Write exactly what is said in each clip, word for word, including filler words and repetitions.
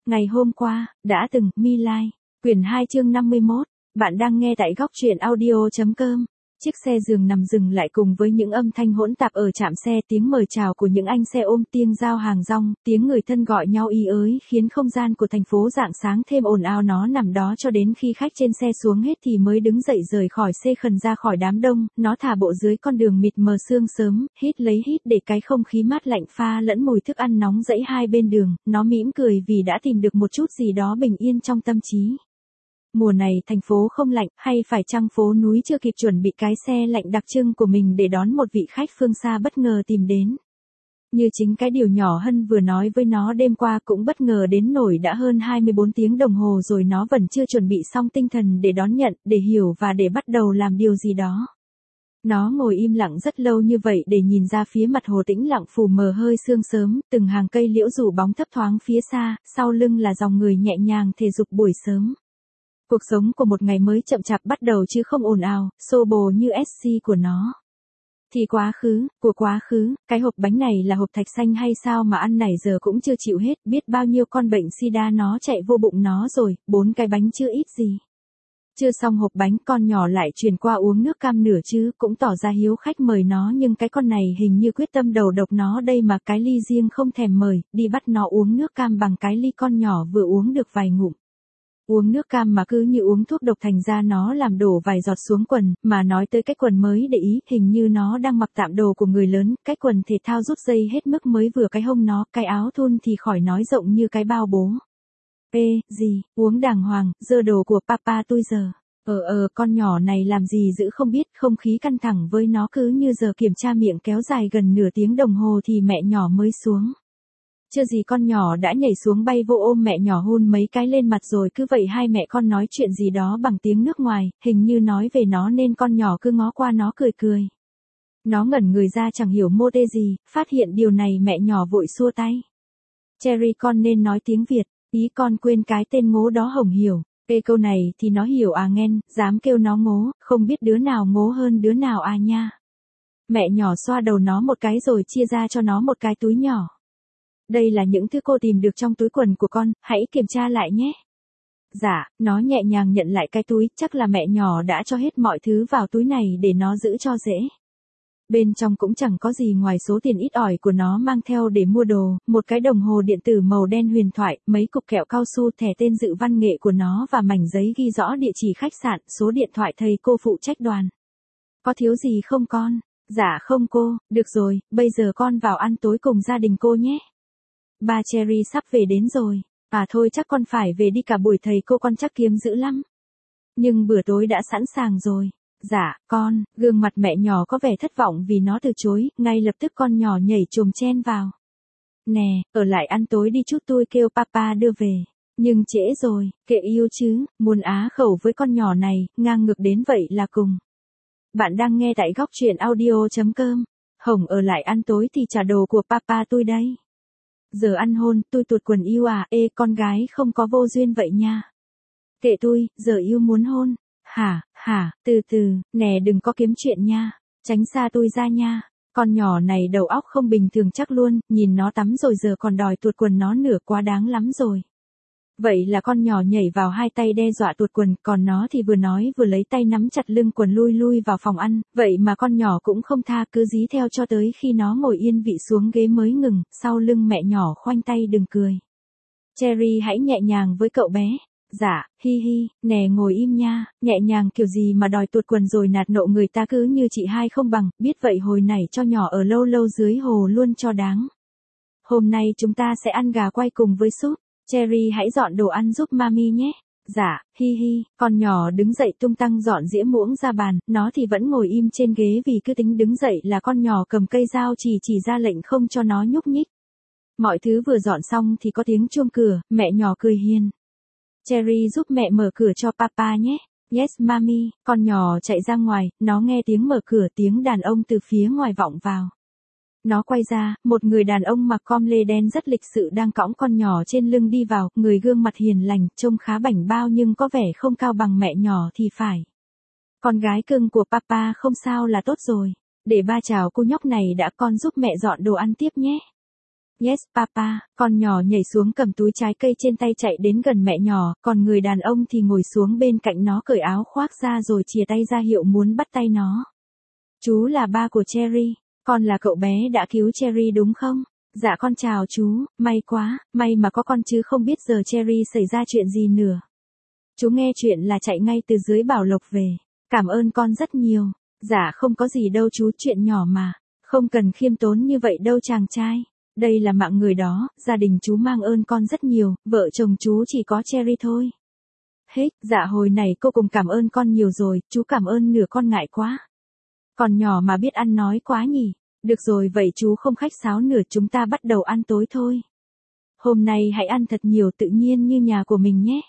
Ngày hôm qua, đã từng, My Lai, quyển hai chương năm mươi mốt, bạn đang nghe tại góc truyện audio.com. Chiếc xe giường nằm dừng lại cùng với những âm thanh hỗn tạp ở trạm xe, tiếng mời chào của những anh xe ôm, tiếng giao hàng rong, tiếng người thân gọi nhau ý ới khiến không gian của thành phố rạng sáng thêm ồn ào. Nó nằm đó cho đến khi khách trên xe xuống hết thì mới đứng dậy rời khỏi xe khần ra khỏi đám đông. Nó thả bộ dưới con đường mịt mờ sương sớm, hít lấy hít để cái không khí mát lạnh pha lẫn mùi thức ăn nóng dẫy hai bên đường. Nó mỉm cười vì đã tìm được một chút gì đó bình yên trong tâm trí. Mùa này thành phố không lạnh, hay phải chăng phố núi chưa kịp chuẩn bị cái xe lạnh đặc trưng của mình để đón một vị khách phương xa bất ngờ tìm đến. Như chính cái điều nhỏ Hân vừa nói với nó đêm qua cũng bất ngờ đến nổi đã hơn hai mươi bốn tiếng đồng hồ rồi nó vẫn chưa chuẩn bị xong tinh thần để đón nhận, để hiểu và để bắt đầu làm điều gì đó. Nó ngồi im lặng rất lâu như vậy để nhìn ra phía mặt hồ tĩnh lặng phủ mờ hơi sương sớm, từng hàng cây liễu rủ bóng thấp thoáng phía xa, sau lưng là dòng người nhẹ nhàng thể dục buổi sớm. Cuộc sống của một ngày mới chậm chạp bắt đầu chứ không ồn ào, xô bồ như ét xê của nó. Thì quá khứ, của quá khứ, cái hộp bánh này là hộp thạch xanh hay sao mà ăn nãy giờ cũng chưa chịu hết, biết bao nhiêu con bệnh sida nó chạy vô bụng nó rồi, bốn cái bánh chưa ít gì. Chưa xong hộp bánh con nhỏ lại truyền qua uống nước cam nửa chứ, cũng tỏ ra hiếu khách mời nó nhưng cái con này hình như quyết tâm đầu độc nó đây mà cái ly riêng không thèm mời, đi bắt nó uống nước cam bằng cái ly con nhỏ vừa uống được vài ngụm. Uống nước cam mà cứ như uống thuốc độc thành ra nó làm đổ vài giọt xuống quần, mà nói tới cái quần mới để ý, hình như nó đang mặc tạm đồ của người lớn, cái quần thể thao rút dây hết mức mới vừa cái hông nó, cái áo thun thì khỏi nói rộng như cái bao bố. Ê, gì, uống đàng hoàng, dơ đồ của papa tôi giờ. Ờ ờ con nhỏ này làm gì giữ không biết, không khí căng thẳng với nó cứ như giờ kiểm tra miệng kéo dài gần nửa tiếng đồng hồ thì mẹ nhỏ mới xuống. Chưa gì con nhỏ đã nhảy xuống bay vô ôm mẹ nhỏ hôn mấy cái lên mặt rồi cứ vậy hai mẹ con nói chuyện gì đó bằng tiếng nước ngoài, hình như nói về nó nên con nhỏ cứ ngó qua nó cười cười. Nó ngẩn người ra chẳng hiểu mô tê gì, phát hiện điều này mẹ nhỏ vội xua tay. Cherry con nên nói tiếng Việt, ý con quên cái tên ngố đó Hồng hiểu. Ê câu này thì nó hiểu à nghen, dám kêu nó ngố, không biết đứa nào ngố hơn đứa nào à nha. Mẹ nhỏ xoa đầu nó một cái rồi chia ra cho nó một cái túi nhỏ. Đây là những thứ cô tìm được trong túi quần của con, hãy kiểm tra lại nhé. Dạ, nó nhẹ nhàng nhận lại cái túi, chắc là mẹ nhỏ đã cho hết mọi thứ vào túi này để nó giữ cho dễ. Bên trong cũng chẳng có gì ngoài số tiền ít ỏi của nó mang theo để mua đồ, một cái đồng hồ điện tử màu đen huyền thoại, mấy cục kẹo cao su, thẻ tên dự văn nghệ của nó và mảnh giấy ghi rõ địa chỉ khách sạn, số điện thoại thầy cô phụ trách đoàn. Có thiếu gì không con? Dạ không cô, được rồi, bây giờ con vào ăn tối cùng gia đình cô nhé. Ba Cherry sắp về đến rồi. À thôi chắc con phải về đi cả buổi thầy cô con chắc kiếm dữ lắm. Nhưng bữa tối đã sẵn sàng rồi. Dạ, con, gương mặt mẹ nhỏ có vẻ thất vọng vì nó từ chối, ngay lập tức con nhỏ nhảy chồm chen vào. Nè, ở lại ăn tối đi chút tôi kêu papa đưa về. Nhưng trễ rồi, kệ yêu chứ, muốn á khẩu với con nhỏ này, ngang ngược đến vậy là cùng. Bạn đang nghe tại góc truyện audio.com. Hồng ở lại ăn tối thì trả đồ của papa tôi đây. Giờ ăn hôn, tôi tuột quần yêu à, ê con gái không có vô duyên vậy nha. Kệ tôi, giờ yêu muốn hôn. Hả, hả, từ từ, nè đừng có kiếm chuyện nha. Tránh xa tôi ra nha. Con nhỏ này đầu óc không bình thường chắc luôn, nhìn nó tắm rồi giờ còn đòi tuột quần nó nửa quá đáng lắm rồi. Vậy là con nhỏ nhảy vào hai tay đe dọa tuột quần, còn nó thì vừa nói vừa lấy tay nắm chặt lưng quần lui lui vào phòng ăn, vậy mà con nhỏ cũng không tha cứ dí theo cho tới khi nó ngồi yên vị xuống ghế mới ngừng, sau lưng mẹ nhỏ khoanh tay đừng cười. Cherry hãy nhẹ nhàng với cậu bé. Dạ, hi hi, nè ngồi im nha, nhẹ nhàng kiểu gì mà đòi tuột quần rồi nạt nộ người ta cứ như chị hai không bằng, biết vậy hồi nãy cho nhỏ ở lâu lâu dưới hồ luôn cho đáng. Hôm nay chúng ta sẽ ăn gà quay cùng với súp. Cherry hãy dọn đồ ăn giúp mami nhé. Dạ, hi hi, con nhỏ đứng dậy tung tăng dọn dĩa muỗng ra bàn, nó thì vẫn ngồi im trên ghế vì cứ tính đứng dậy là con nhỏ cầm cây dao chỉ chỉ ra lệnh không cho nó nhúc nhích. Mọi thứ vừa dọn xong thì có tiếng chuông cửa, mẹ nhỏ cười hiền. Cherry giúp mẹ mở cửa cho papa nhé. Yes mami, con nhỏ chạy ra ngoài, nó nghe tiếng mở cửa tiếng đàn ông từ phía ngoài vọng vào. Nó quay ra, một người đàn ông mặc com lê đen rất lịch sự đang cõng con nhỏ trên lưng đi vào, người gương mặt hiền lành, trông khá bảnh bao nhưng có vẻ không cao bằng mẹ nhỏ thì phải. Con gái cưng của papa không sao là tốt rồi. Để ba chào cô nhóc này đã con giúp mẹ dọn đồ ăn tiếp nhé. Yes papa, con nhỏ nhảy xuống cầm túi trái cây trên tay chạy đến gần mẹ nhỏ, còn người đàn ông thì ngồi xuống bên cạnh nó cởi áo khoác ra rồi chìa tay ra hiệu muốn bắt tay nó. Chú là ba của Cherry, con là cậu bé đã cứu Cherry đúng không? Dạ con chào chú, may quá, may mà có con chứ không biết giờ Cherry xảy ra chuyện gì nữa. Chú nghe chuyện là chạy ngay từ dưới Bảo Lộc về, cảm ơn con rất nhiều. Dạ không có gì đâu chú, chuyện nhỏ mà, không cần khiêm tốn như vậy đâu chàng trai. Đây là mạng người đó, gia đình chú mang ơn con rất nhiều, vợ chồng chú chỉ có Cherry thôi. Hết, dạ hồi này cô cùng cảm ơn con nhiều rồi, chú cảm ơn nửa con ngại quá. Còn nhỏ mà biết ăn nói quá nhỉ. Được rồi vậy chú không khách sáo nữa, chúng ta bắt đầu ăn tối thôi. Hôm nay hãy ăn thật nhiều tự nhiên như nhà của mình nhé.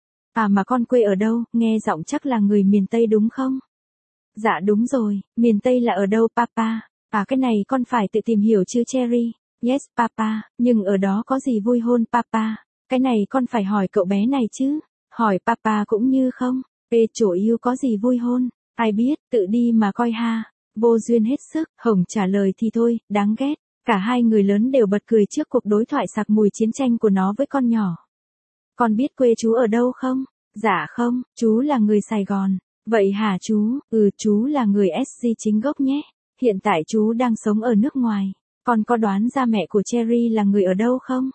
À mà con quê ở đâu, nghe giọng chắc là người miền Tây đúng không? Dạ đúng rồi, miền Tây là ở đâu papa? À cái này con phải tự tìm hiểu chứ Cherry. Yes papa, nhưng ở đó có gì vui hôn papa? Cái này con phải hỏi cậu bé này chứ. Hỏi papa cũng như không. Ê chỗ yêu có gì vui hôn? Ai biết, tự đi mà coi ha. Vô duyên hết sức, Hồng trả lời thì thôi, đáng ghét. Cả hai người lớn đều bật cười trước cuộc đối thoại sặc mùi chiến tranh của nó với con nhỏ. Con biết quê chú ở đâu không? Dạ không, chú là người Sài Gòn. Vậy hả chú? Ừ, chú là người ét giê chính gốc nhé. Hiện tại chú đang sống ở nước ngoài. Con có đoán ra mẹ của Cherry là người ở đâu không?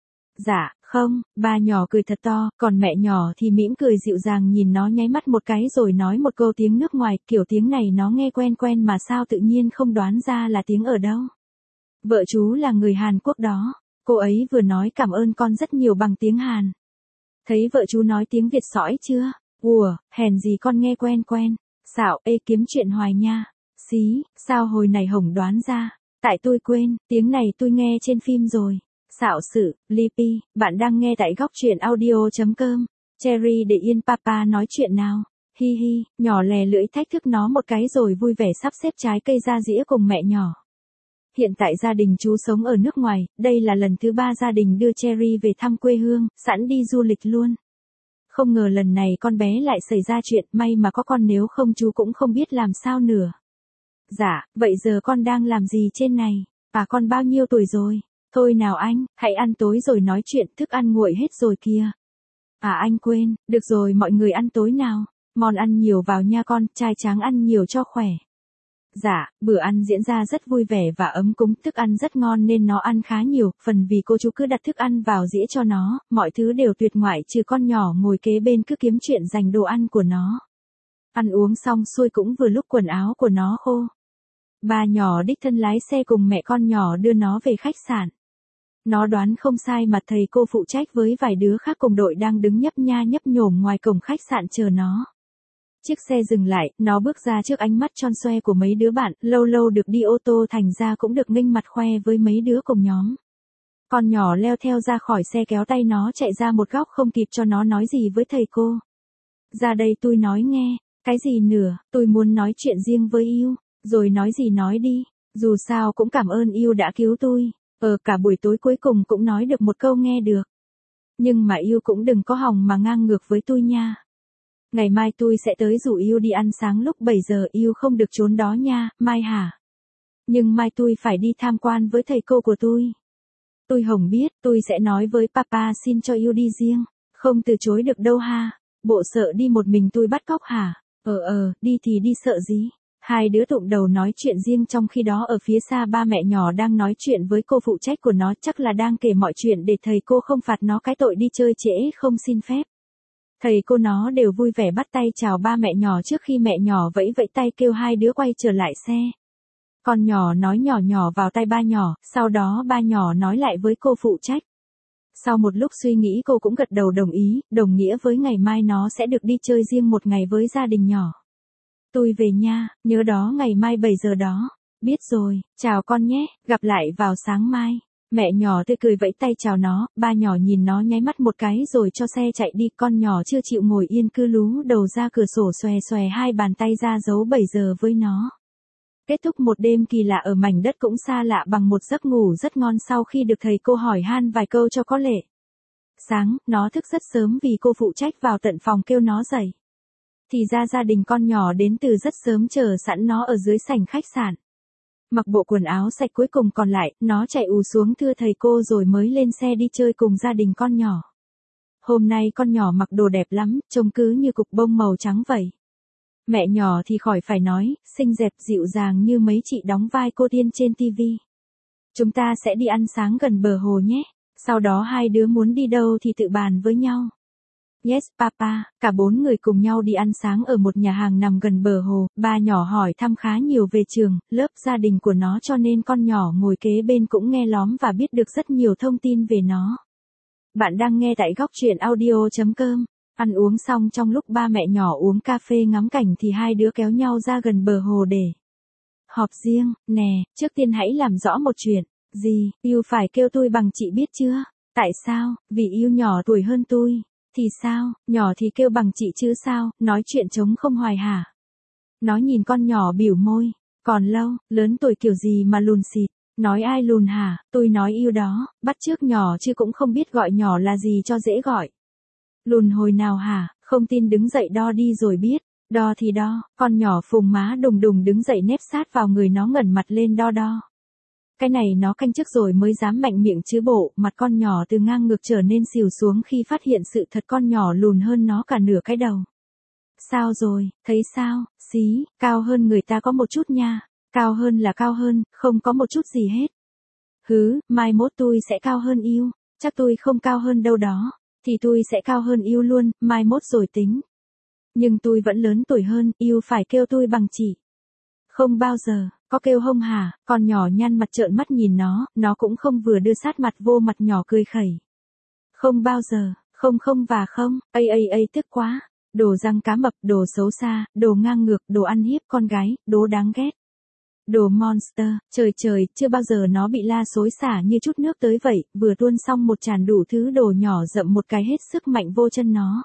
Dạ, không, ba nhỏ cười thật to, còn mẹ nhỏ thì mỉm cười dịu dàng nhìn nó nháy mắt một cái rồi nói một câu tiếng nước ngoài, kiểu tiếng này nó nghe quen quen mà sao tự nhiên không đoán ra là tiếng ở đâu. Vợ chú là người Hàn Quốc đó, cô ấy vừa nói cảm ơn con rất nhiều bằng tiếng Hàn. Thấy vợ chú nói tiếng Việt sõi chưa? Ủa, hèn gì con nghe quen quen. Xạo, ê kiếm chuyện hoài nha. Xí, sao hồi này Hồng đoán ra? Tại tôi quên, tiếng này tôi nghe trên phim rồi. Xạo sự, Lippy, bạn đang nghe tại góc truyện audio.com. Cherry để yên papa nói chuyện nào. Hi hi, nhỏ lè lưỡi thách thức nó một cái rồi vui vẻ sắp xếp trái cây ra dĩa cùng mẹ nhỏ. Hiện tại gia đình chú sống ở nước ngoài, đây là lần thứ ba gia đình đưa Cherry về thăm quê hương, sẵn đi du lịch luôn. Không ngờ lần này con bé lại xảy ra chuyện, may mà có con nếu không chú cũng không biết làm sao nữa. Dạ, vậy giờ con đang làm gì trên này? À con bao nhiêu tuổi rồi? Thôi nào anh, hãy ăn tối rồi nói chuyện, thức ăn nguội hết rồi kìa. À anh quên, được rồi mọi người ăn tối nào. Món ăn nhiều vào nha con, trai tráng ăn nhiều cho khỏe. Dạ, bữa ăn diễn ra rất vui vẻ và ấm cúng, thức ăn rất ngon nên nó ăn khá nhiều, phần vì cô chú cứ đặt thức ăn vào dĩa cho nó, mọi thứ đều tuyệt ngoại trừ con nhỏ ngồi kế bên cứ kiếm chuyện giành đồ ăn của nó. Ăn uống xong xuôi cũng vừa lúc quần áo của nó khô. Ba nhỏ đích thân lái xe cùng mẹ con nhỏ đưa nó về khách sạn. Nó đoán không sai mà thầy cô phụ trách với vài đứa khác cùng đội đang đứng nhấp nha nhấp nhổm ngoài cổng khách sạn chờ nó. Chiếc xe dừng lại, nó bước ra trước ánh mắt tròn xoe của mấy đứa bạn, lâu lâu được đi ô tô thành ra cũng được nghênh mặt khoe với mấy đứa cùng nhóm. Con nhỏ leo theo ra khỏi xe kéo tay nó chạy ra một góc không kịp cho nó nói gì với thầy cô. Ra đây tôi nói nghe, cái gì nữa, tôi muốn nói chuyện riêng với yêu, rồi nói gì nói đi, dù sao cũng cảm ơn yêu đã cứu tôi, ờ cả buổi tối cuối cùng cũng nói được một câu nghe được. Nhưng mà yêu cũng đừng có hòng mà ngang ngược với tôi nha. Ngày mai tôi sẽ tới rủ yêu đi ăn sáng lúc bảy giờ, yêu không được trốn đó nha, mai hả? Nhưng mai tôi phải đi tham quan với thầy cô của tôi. Tôi Hồng biết, tôi sẽ nói với papa xin cho yêu đi riêng, không từ chối được đâu ha. Bộ sợ đi một mình tôi bắt cóc hả? Ờ ờ, đi thì đi sợ gì? Hai đứa tụm đầu nói chuyện riêng trong khi đó ở phía xa ba mẹ nhỏ đang nói chuyện với cô phụ trách của nó, chắc là đang kể mọi chuyện để thầy cô không phạt nó cái tội đi chơi trễ không xin phép. Thầy cô nó đều vui vẻ bắt tay chào ba mẹ nhỏ trước khi mẹ nhỏ vẫy vẫy tay kêu hai đứa quay trở lại xe. Con nhỏ nói nhỏ nhỏ vào tay ba nhỏ, sau đó ba nhỏ nói lại với cô phụ trách. Sau một lúc suy nghĩ cô cũng gật đầu đồng ý, đồng nghĩa với ngày mai nó sẽ được đi chơi riêng một ngày với gia đình nhỏ. Tôi về nha, nhớ đó ngày mai bảy giờ đó. Biết rồi, chào con nhé, gặp lại vào sáng mai. Mẹ nhỏ tươi cười vẫy tay chào nó, ba nhỏ nhìn nó nháy mắt một cái rồi cho xe chạy đi, con nhỏ chưa chịu ngồi yên cứ lú đầu ra cửa sổ xòe xòe hai bàn tay ra dấu bảy giờ với nó. Kết thúc một đêm kỳ lạ ở mảnh đất cũng xa lạ bằng một giấc ngủ rất ngon sau khi được thầy cô hỏi han vài câu cho có lệ. Sáng, nó thức rất sớm vì cô phụ trách vào tận phòng kêu nó dậy. Thì ra gia đình con nhỏ đến từ rất sớm chờ sẵn nó ở dưới sảnh khách sạn. Mặc bộ quần áo sạch cuối cùng còn lại, nó chạy ù xuống thưa thầy cô rồi mới lên xe đi chơi cùng gia đình con nhỏ. Hôm nay con nhỏ mặc đồ đẹp lắm, trông cứ như cục bông màu trắng vậy. Mẹ nhỏ thì khỏi phải nói, xinh đẹp dịu dàng như mấy chị đóng vai cô tiên trên tivi. Chúng ta sẽ đi ăn sáng gần bờ hồ nhé. Sau đó hai đứa muốn đi đâu thì tự bàn với nhau. Yes, papa, cả bốn người cùng nhau đi ăn sáng ở một nhà hàng nằm gần bờ hồ. Ba nhỏ hỏi thăm khá nhiều về trường, lớp, gia đình của nó cho nên con nhỏ ngồi kế bên cũng nghe lóm và biết được rất nhiều thông tin về nó. Bạn đang nghe tại góc truyện audio chấm com. Ăn uống xong trong lúc ba mẹ nhỏ uống cà phê ngắm cảnh thì hai đứa kéo nhau ra gần bờ hồ để họp riêng. Nè, trước tiên hãy làm rõ một chuyện. Gì, yêu phải kêu tôi bằng chị biết chưa? Tại sao? Vì yêu nhỏ tuổi hơn tôi. Thì sao, nhỏ thì kêu bằng chị chứ sao, nói chuyện trống không hoài hả? Nó nhìn con nhỏ biểu môi. Còn lâu, lớn tuổi kiểu gì mà lùn xịt. Nói ai lùn hả, tôi nói yêu đó, bắt chước nhỏ chứ cũng không biết gọi nhỏ là gì cho dễ gọi. Lùn hồi nào hả, không tin đứng dậy đo đi rồi biết. Đo thì đo, con nhỏ phùng má đùng đùng đứng dậy nép sát vào người nó ngẩng mặt lên đo đo. Cái này nó canh trước rồi mới dám mạnh miệng chứ bộ, mặt con nhỏ từ ngang ngược trở nên xìu xuống khi phát hiện sự thật con nhỏ lùn hơn nó cả nửa cái đầu. Sao rồi, thấy sao, xí, cao hơn người ta có một chút nha, cao hơn là cao hơn, không có một chút gì hết. Hứ, mai mốt tôi sẽ cao hơn yêu, chắc tôi không cao hơn đâu đó, thì tôi sẽ cao hơn yêu luôn, mai mốt rồi tính. Nhưng tôi vẫn lớn tuổi hơn, yêu phải kêu tôi bằng chị. Không bao giờ. Có kêu hông hả, con nhỏ nhăn mặt trợn mắt nhìn nó, nó cũng không vừa đưa sát mặt vô mặt nhỏ cười khẩy. Không bao giờ, không không và không, ây ây ây tức quá, đồ răng cá mập, đồ xấu xa, đồ ngang ngược, đồ ăn hiếp con gái, đồ đáng ghét. Đồ monster, trời trời, chưa bao giờ nó bị la xối xả như chút nước tới vậy, vừa tuôn xong một tràn đủ thứ đồ nhỏ dậm một cái hết sức mạnh vô chân nó.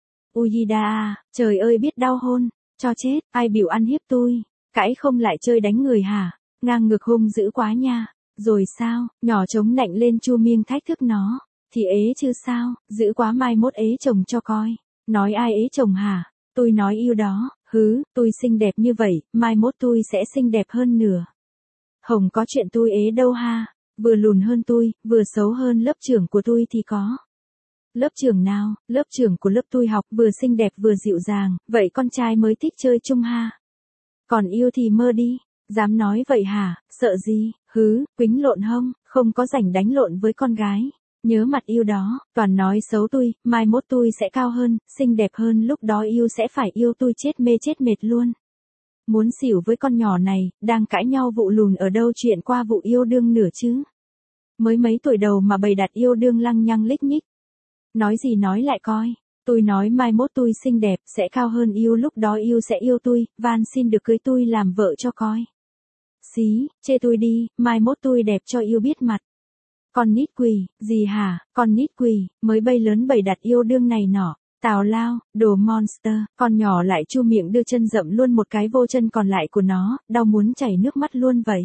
Uyida, trời ơi biết đau hôn, cho chết, ai biểu ăn hiếp tôi. Cãi không lại chơi đánh người hả? Ngang ngược hung dữ quá nha. Rồi sao? Nhỏ chống nạnh lên chu miêng thách thức nó. Thì ế chứ sao? Dữ quá mai mốt ế chồng cho coi. Nói ai ế chồng hả? Tôi nói yêu đó. Hứ, tôi xinh đẹp như vậy, mai mốt tôi sẽ xinh đẹp hơn nửa. Hồng có chuyện tôi ế đâu ha? Vừa lùn hơn tôi, vừa xấu hơn lớp trưởng của tôi thì có. Lớp trưởng nào? Lớp trưởng của lớp tôi học vừa xinh đẹp vừa dịu dàng, vậy con trai mới thích chơi chung ha. Còn yêu thì mơ đi, dám nói vậy hả, sợ gì, hứ, quýnh lộn hông, không có rảnh đánh lộn với con gái. Nhớ mặt yêu đó, toàn nói xấu tôi, mai mốt tôi sẽ cao hơn, xinh đẹp hơn, lúc đó yêu sẽ phải yêu tôi chết mê chết mệt luôn. Muốn xỉu với con nhỏ này, đang cãi nhau vụ lùn ở đâu chuyện qua vụ yêu đương nửa chứ. Mới mấy tuổi đầu mà bày đặt yêu đương lăng nhăng lích nhích. Nói gì nói lại coi. Tôi nói mai mốt tôi xinh đẹp, sẽ cao hơn yêu lúc đó yêu sẽ yêu tôi, van xin được cưới tôi làm vợ cho coi. Xí, chê tôi đi, mai mốt tôi đẹp cho yêu biết mặt. Con nít quỳ, gì hả, con nít quỳ, mới bay lớn bày đặt yêu đương này nọ. Tào lao, đồ monster, con nhỏ lại chu miệng đưa chân dậm luôn một cái vô chân còn lại của nó, đau muốn chảy nước mắt luôn vậy.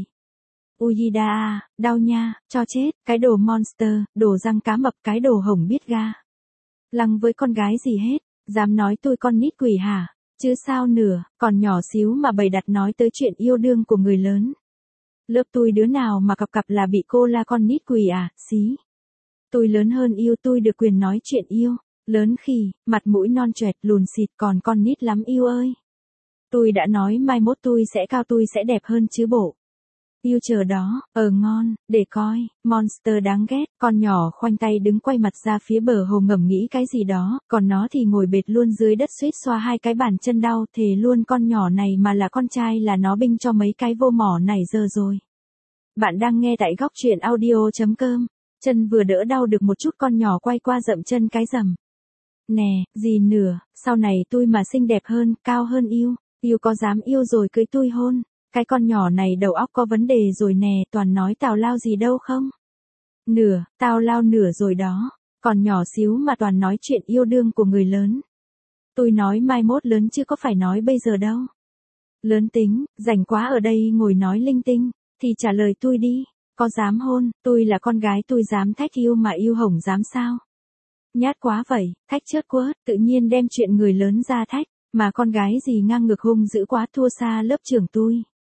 Uyida, đau nha, cho chết, cái đồ monster, đồ răng cá mập, cái đồ hồng biết ga. Lăng với con gái gì hết, dám nói tôi con nít quỷ hả, chứ sao nửa, còn nhỏ xíu mà bày đặt nói tới chuyện yêu đương của người lớn. Lớp tôi đứa nào mà cặp cặp là bị cô la con nít quỷ à, xí. Tôi lớn hơn yêu tôi được quyền nói chuyện yêu, lớn khỉ, mặt mũi non choẹt lùn xịt còn con nít lắm yêu ơi. Tôi đã nói mai mốt tôi sẽ cao tôi sẽ đẹp hơn chứ bộ. Yêu chờ đó, ờ ngon, để coi, monster đáng ghét, con nhỏ khoanh tay đứng quay mặt ra phía bờ hồ ngầm nghĩ cái gì đó, còn nó thì ngồi bệt luôn dưới đất suýt xoa hai cái bàn chân đau, thề luôn con nhỏ này mà là con trai là nó binh cho mấy cái vô mỏ này giờ rồi. Bạn đang nghe tại góc truyện audio chấm com, chân vừa đỡ đau được một chút con nhỏ quay qua dậm chân cái rầm. Nè, gì nửa, sau này tôi mà xinh đẹp hơn, cao hơn yêu, yêu có dám yêu rồi cưới tôi hôn. Cái con nhỏ này đầu óc có vấn đề rồi nè, toàn nói tào lao gì đâu không? Nửa, tào lao nửa rồi đó, còn nhỏ xíu mà toàn nói chuyện yêu đương của người lớn. Tôi nói mai mốt lớn chứ có phải nói bây giờ đâu. Lớn tính, rảnh quá ở đây ngồi nói linh tinh, thì trả lời tôi đi, có dám hôn, tôi là con gái tôi dám thách yêu mà yêu hổng dám sao? Nhát quá vậy, thách chớt quớt, tự nhiên đem chuyện người lớn ra thách, mà con gái gì ngang ngược hung dữ quá thua xa lớp trưởng tôi.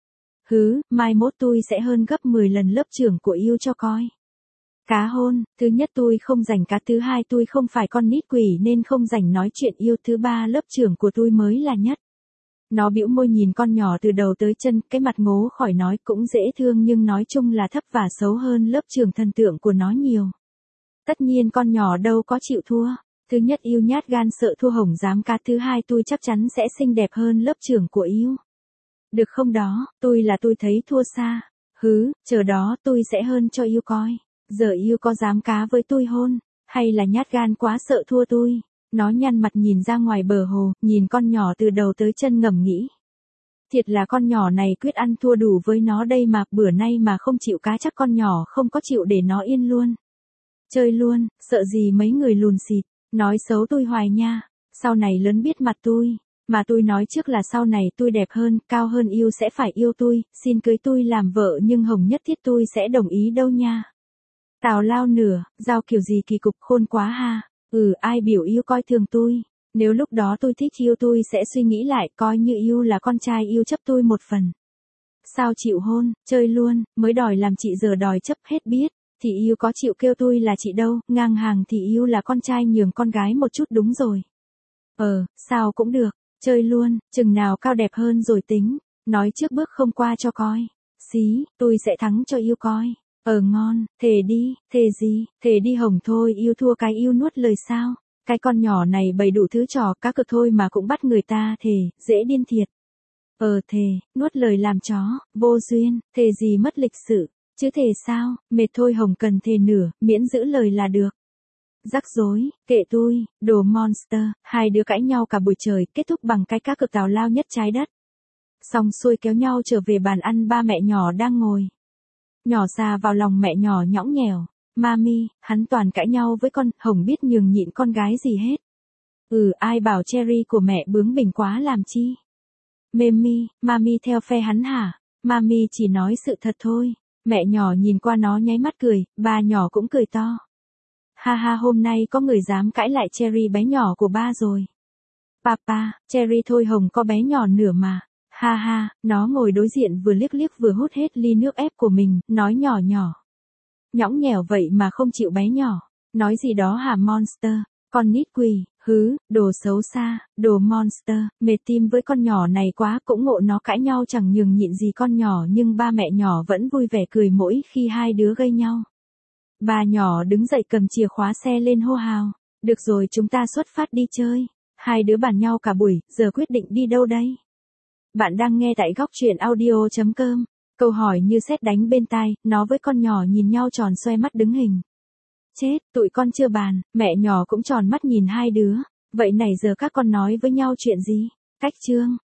Hứ, mai mốt tôi sẽ hơn gấp mười lần lớp trưởng của yêu cho coi. Cá hôn, thứ nhất tôi không rảnh cá, thứ hai tôi không phải con nít quỷ nên không rảnh nói chuyện yêu, thứ ba lớp trưởng của tôi mới là nhất. Nó bĩu môi nhìn con nhỏ từ đầu tới chân, cái mặt ngố khỏi nói cũng dễ thương nhưng nói chung là thấp và xấu hơn lớp trưởng thần tượng của nó nhiều. Tất nhiên con nhỏ đâu có chịu thua. Thứ nhất yêu nhát gan sợ thua hổng dám cá, thứ hai tôi chắc chắn sẽ xinh đẹp hơn lớp trưởng của yêu. Được không đó, tôi là tôi thấy thua xa. Hứ, chờ đó tôi sẽ hơn cho yêu coi. Giờ yêu có dám cá với tôi hôn, hay là nhát gan quá sợ thua tôi. Nó nhăn mặt nhìn ra ngoài bờ hồ, nhìn con nhỏ từ đầu tới chân ngầm nghĩ. Thiệt là con nhỏ này quyết ăn thua đủ với nó đây mà, bữa nay mà không chịu cá chắc con nhỏ không có chịu để nó yên luôn. Chơi luôn, sợ gì mấy người lùn xịt, nói xấu tôi hoài nha, sau này lớn biết mặt tôi. Mà tôi nói trước là sau này tôi đẹp hơn, cao hơn yêu sẽ phải yêu tôi, xin cưới tôi làm vợ nhưng hồng nhất thiết tôi sẽ đồng ý đâu nha. Tào lao nửa, giao kiểu gì kỳ cục khôn quá ha. Ừ, ai biểu yêu coi thường tôi. Nếu lúc đó tôi thích yêu tôi sẽ suy nghĩ lại, coi như yêu là con trai yêu chấp tôi một phần. Sao chịu hôn, chơi luôn, mới đòi làm chị giờ đòi chấp hết biết. Thì yêu có chịu kêu tôi là chị đâu, ngang hàng thì yêu là con trai nhường con gái một chút đúng rồi. Ờ, sao cũng được, chơi luôn, chừng nào cao đẹp hơn rồi tính. Nói trước bước không qua cho coi. Xí, tôi sẽ thắng cho yêu coi. Ờ ngon, thề đi, thề gì, thề đi hồng thôi yêu thua cái yêu nuốt lời sao. Cái con nhỏ này bày đủ thứ trò cá cực thôi mà cũng bắt người ta thề, dễ điên thiệt. Ờ thề, nuốt lời làm chó, vô duyên, thề gì mất lịch sự, chứ thề sao, mệt thôi hồng cần thề nửa, miễn giữ lời là được. Rắc rối, kệ tôi, đồ monster, hai đứa cãi nhau cả buổi trời, kết thúc bằng cái cá cực tào lao nhất trái đất. Xong xuôi kéo nhau trở về bàn ăn, ba mẹ nhỏ đang ngồi. Nhỏ xà vào lòng mẹ nhỏ nhõng nhẽo. Mami, hắn toàn cãi nhau với con, hồng biết nhường nhịn con gái gì hết. Ừ, ai bảo Cherry của mẹ bướng bỉnh quá làm chi. Memi, Mami theo phe hắn hả? Mami chỉ nói sự thật thôi. Mẹ nhỏ nhìn qua nó nháy mắt cười, ba nhỏ cũng cười to. Ha ha, hôm nay có người dám cãi lại Cherry bé nhỏ của ba rồi. Papa, Cherry thôi hồng có bé nhỏ nửa mà. Ha ha, nó ngồi đối diện vừa liếc liếc vừa hút hết ly nước ép của mình, nói nhỏ nhỏ. Nhõng nhẽo vậy mà không chịu bé nhỏ. Nói gì đó hả monster, con nít quỳ, hứ, đồ xấu xa, đồ monster, mệt tim với con nhỏ này quá, cũng ngộ nó cãi nhau chẳng nhường nhịn gì con nhỏ nhưng ba mẹ nhỏ vẫn vui vẻ cười mỗi khi hai đứa gây nhau. Bà nhỏ đứng dậy cầm chìa khóa xe lên hô hào. Được rồi chúng ta xuất phát đi chơi. Hai đứa bàn nhau cả buổi, giờ quyết định đi đâu đây? Bạn đang nghe tại góc truyện audio chấm com. Câu hỏi như sét đánh bên tai, nó với con nhỏ nhìn nhau tròn xoe mắt đứng hình. Chết, tụi con chưa bàn, mẹ nhỏ cũng tròn mắt nhìn hai đứa. Vậy này giờ các con nói với nhau chuyện gì? Cách chương.